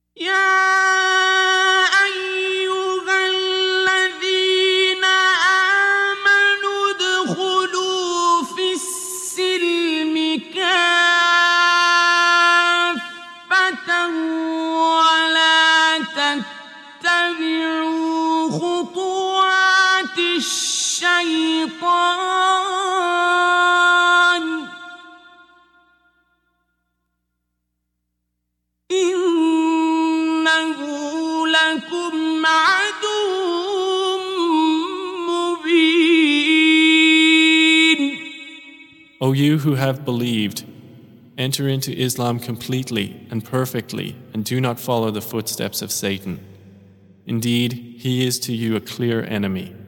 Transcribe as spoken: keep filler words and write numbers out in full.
يا أيها الذين آمنوا ادخلوا في السلم كافة ولا تتبعوا خطوات الشيطان إنه لكم عدو مبين. O you who have believed, enter into Islam completely and perfectly and do not follow the footsteps of Satan. Indeed, he is to you a clear enemy.